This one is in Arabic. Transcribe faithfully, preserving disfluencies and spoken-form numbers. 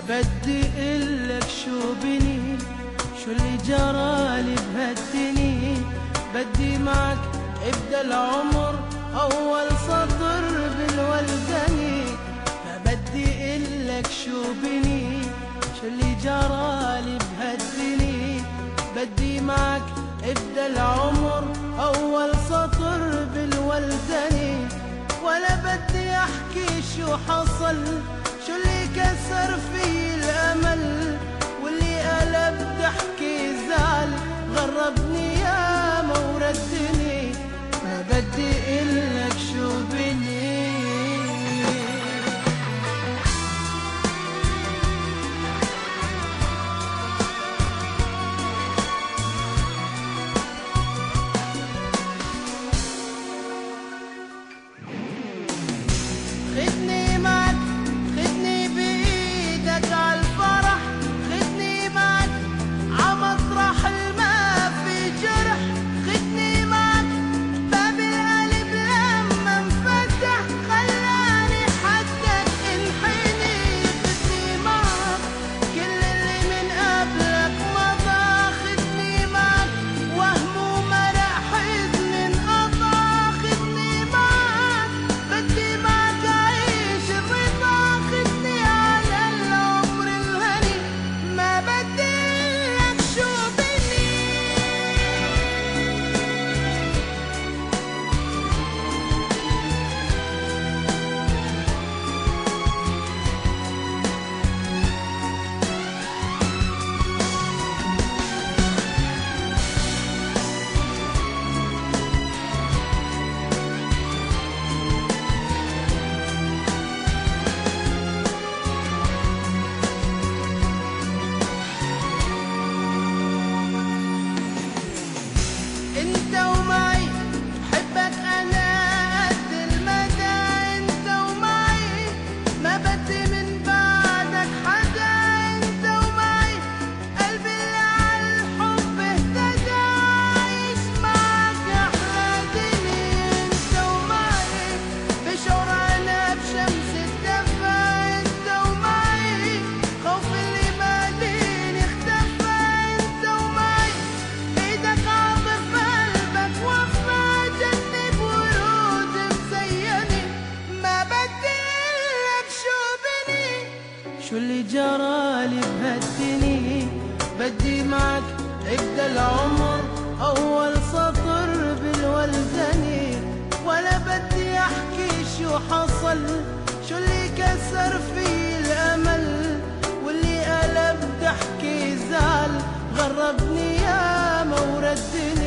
بدي اقلك شو بني، شو اللي جرالي بهالدني. بدي معك ابدا العمر اول سطر بالولدني. فبدي اقلك شو بني، شو اللي جرالي بهالدني. بدي معك ابدا العمر اول سطر بالولدني. ولا بدي احكي شو حصل، شو اللي كسر في الامل، واللي قلب ضحكي زعل غربني يا ما وردني. ما بدي اقلك شو بني. خدني معك، خدني بإيدك عالفرح، خدني معك عمطرح الما في جرح. خدني معك باب القلب لما انفتح خلاني حدك انحني. خدني معك كل اللي من قبلك مضى. خدني معك وهم ومرق حزن انقطع. خدني معك بدي معك عيش الرضا. خدني على العمر الهني. ما بدي لك شو بني. انت ومعي بحبك انا قد المدى. انت ومعي ما بدي من بعدك حدا. انت ومعي قلبي اللي عالحب اهتدى. عايش معك احلى دنيا. انت ومعي بشعر انا بشمس الدفا. انت ومعي خوف اللي ماليني اختفى. انت ومعي ايدك عاطف قلبك وفى. جنب ورود مزيني. ما بدي لك شو بني، شو اللي جرالي بهالدني. بدي معك ابدا العمر اول سطر بالولدني. ولا بدي احكي شو حصل، شو اللي كسر في الامل، واللي قلب ضحكي زعل غربني يا ما وردني.